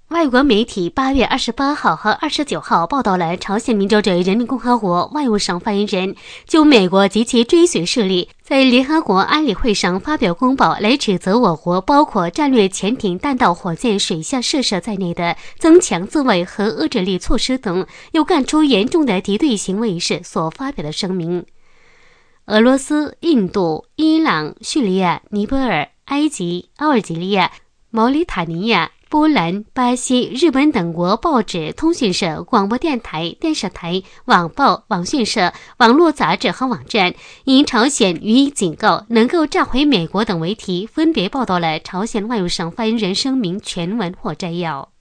外国媒体8月28号和29号报道了朝鲜民主主义人民共和国外务省发言人就美国及其追随势力在联合国安理会上发表公报，来指责我国包括战略潜艇、弹道火箭、水下试射在内的增强自卫和遏制力措施等，又干出严重的敌对行为时所发表的声明。俄罗斯、印度、伊朗、叙利亚、尼泊尔、埃及、阿尔及利亚、毛里塔尼亚、波兰、巴西、日本等国报纸、通讯社、广播电台、电视台、网报、网讯社、网络杂志和网站因朝鲜予以警告，能够召回美国等为题，分别报道了朝鲜外务省发言人声明全文或摘要。